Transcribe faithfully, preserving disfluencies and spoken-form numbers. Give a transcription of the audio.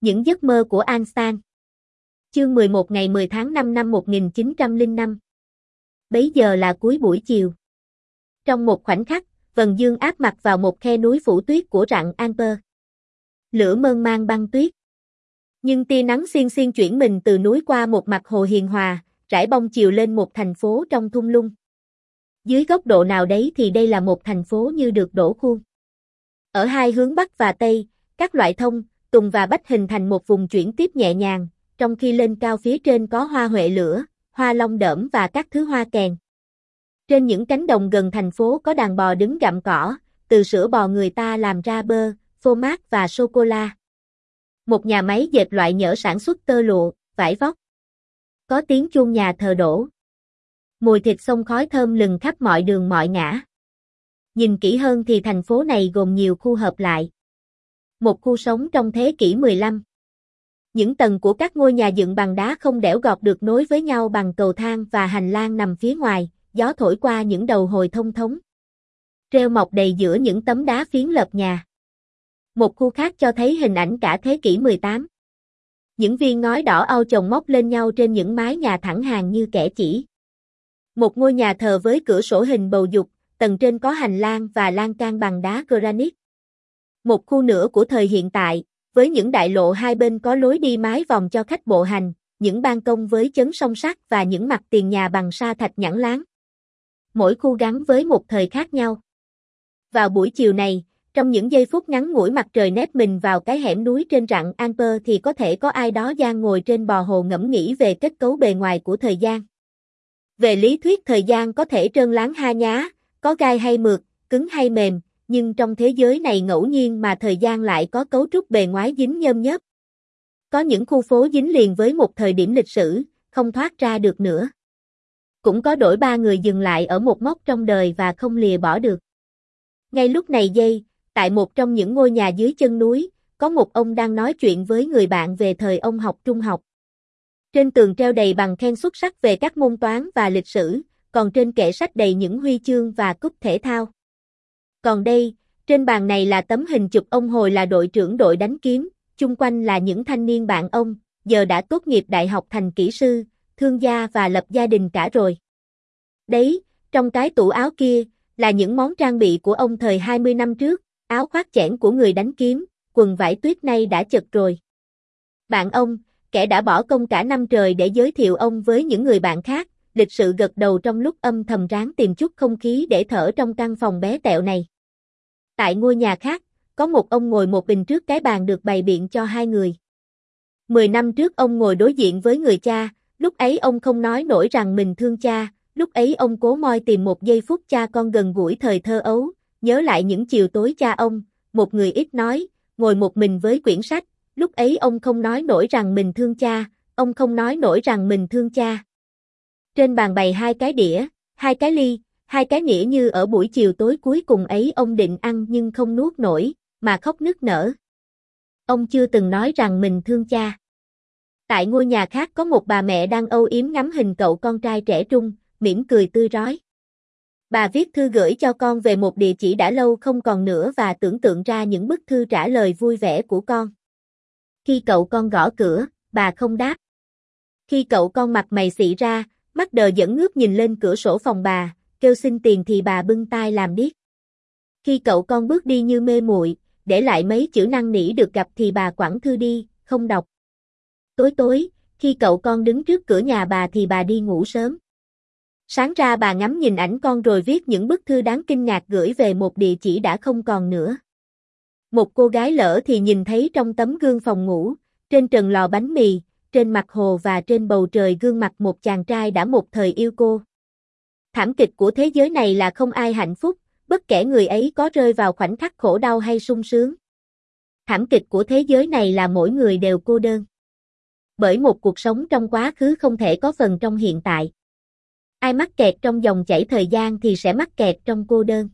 Những giấc mơ của Einstein. Chương mười một ngày mười tháng năm năm một nghìn chín trăm lẻ năm. Bấy giờ là cuối buổi chiều. Trong một khoảnh khắc, vầng dương áp mặt vào một khe núi phủ tuyết của rặng Alper. Lửa mơn man băng tuyết. Nhưng tia nắng xiên xiên chuyển mình từ núi qua một mặt hồ hiền hòa, rải bông chiều lên một thành phố trong thung lũng. Dưới góc độ nào đấy thì đây là một thành phố như được đổ khuôn. Ở hai hướng Bắc và Tây, các loại thông, tùng và bách hình thành một vùng chuyển tiếp nhẹ nhàng, trong khi lên cao phía trên có hoa huệ lửa, hoa long đỡm và các thứ hoa kèn. Trên những cánh đồng gần thành phố có đàn bò đứng gặm cỏ, từ sữa bò người ta làm ra bơ, phô mát và sô-cô-la. Một nhà máy dệt loại nhỡ sản xuất tơ lụa, vải vóc. Có tiếng chuông nhà thờ đổ. Mùi thịt xông khói thơm lừng khắp mọi đường mọi ngã. Nhìn kỹ hơn thì thành phố này gồm nhiều khu hợp lại. Một khu sống trong thế kỷ mười lăm. Những tầng của các ngôi nhà dựng bằng đá không đẽo gọt được nối với nhau bằng cầu thang và hành lang nằm phía ngoài, gió thổi qua những đầu hồi thông thống. Rêu mọc đầy giữa những tấm đá phiến lợp nhà. Một khu khác cho thấy hình ảnh cả thế kỷ mười tám. Những viên ngói đỏ au chồng móc lên nhau trên những mái nhà thẳng hàng như kẻ chỉ. Một ngôi nhà thờ với cửa sổ hình bầu dục, tầng trên có hành lang và lan can bằng đá granite. Một khu nữa của thời hiện tại, với những đại lộ hai bên có lối đi mái vòng cho khách bộ hành, những ban công với chấn song sắt và những mặt tiền nhà bằng sa thạch nhẵn láng. Mỗi khu gắn với một thời khác nhau. Vào buổi chiều này, trong những giây phút ngắn ngủi mặt trời nép mình vào cái hẻm núi trên rặng Alper thì có thể có ai đó đang ngồi trên bò hồ ngẫm nghĩ về kết cấu bề ngoài của thời gian. Về lý thuyết thời gian có thể trơn láng ha nhá, có gai hay mượt, cứng hay mềm, nhưng trong thế giới này ngẫu nhiên mà thời gian lại có cấu trúc bề ngoài dính nhôm nhớp. Có những khu phố dính liền với một thời điểm lịch sử, không thoát ra được nữa. Cũng có đổi ba người dừng lại ở một mốc trong đời và không lìa bỏ được. Ngay lúc này giây, tại một trong những ngôi nhà dưới chân núi, có một ông đang nói chuyện với người bạn về thời ông học trung học. Trên tường treo đầy bằng khen xuất sắc về các môn toán và lịch sử, còn trên kệ sách đầy những huy chương và cúp thể thao. Còn đây, trên bàn này là tấm hình chụp ông hồi là đội trưởng đội đánh kiếm, chung quanh là những thanh niên bạn ông, giờ đã tốt nghiệp đại học thành kỹ sư, thương gia và lập gia đình cả rồi. Đấy, trong cái tủ áo kia, là những món trang bị của ông thời hai mươi năm trước, áo khoác chẽn của người đánh kiếm, quần vải tuyết nay đã chật rồi. Bạn ông, kẻ đã bỏ công cả năm trời để giới thiệu ông với những người bạn khác, lịch sự gật đầu trong lúc âm thầm ráng tìm chút không khí để thở trong căn phòng bé tẹo này. Tại ngôi nhà khác, có một ông ngồi một mình trước cái bàn được bày biện cho hai người. Mười năm trước ông ngồi đối diện với người cha, lúc ấy ông không nói nổi rằng mình thương cha, lúc ấy ông cố moi tìm một giây phút cha con gần gũi thời thơ ấu, nhớ lại những chiều tối cha ông, một người ít nói, ngồi một mình với quyển sách, lúc ấy ông không nói nổi rằng mình thương cha, ông không nói nổi rằng mình thương cha. Trên bàn bày hai cái đĩa, hai cái ly, hai cái nĩa như ở buổi chiều tối cuối cùng ấy ông định ăn nhưng không nuốt nổi, mà khóc nức nở. Ông chưa từng nói rằng mình thương cha. Tại ngôi nhà khác có một bà mẹ đang âu yếm ngắm hình cậu con trai trẻ trung, mỉm cười tươi rói. Bà viết thư gửi cho con về một địa chỉ đã lâu không còn nữa và tưởng tượng ra những bức thư trả lời vui vẻ của con. Khi cậu con gõ cửa, bà không đáp. Khi cậu con mặt mày xị ra, mắt đờ đẫn ngước nhìn lên cửa sổ phòng bà, kêu xin tiền thì bà bưng tai làm điếc. Khi cậu con bước đi như mê muội, để lại mấy chữ năn nỉ được gặp thì bà quẳng thư đi, không đọc. Tối tối, khi cậu con đứng trước cửa nhà bà thì bà đi ngủ sớm. Sáng ra bà ngắm nhìn ảnh con rồi viết những bức thư đáng kinh ngạc gửi về một địa chỉ đã không còn nữa. Một cô gái lỡ thì nhìn thấy trong tấm gương phòng ngủ, trên trần lò bánh mì, trên mặt hồ và trên bầu trời gương mặt một chàng trai đã một thời yêu cô. Thảm kịch của thế giới này là không ai hạnh phúc, bất kể người ấy có rơi vào khoảnh khắc khổ đau hay sung sướng. Thảm kịch của thế giới này là mỗi người đều cô đơn. Bởi một cuộc sống trong quá khứ không thể có phần trong hiện tại. Ai mắc kẹt trong dòng chảy thời gian thì sẽ mắc kẹt trong cô đơn.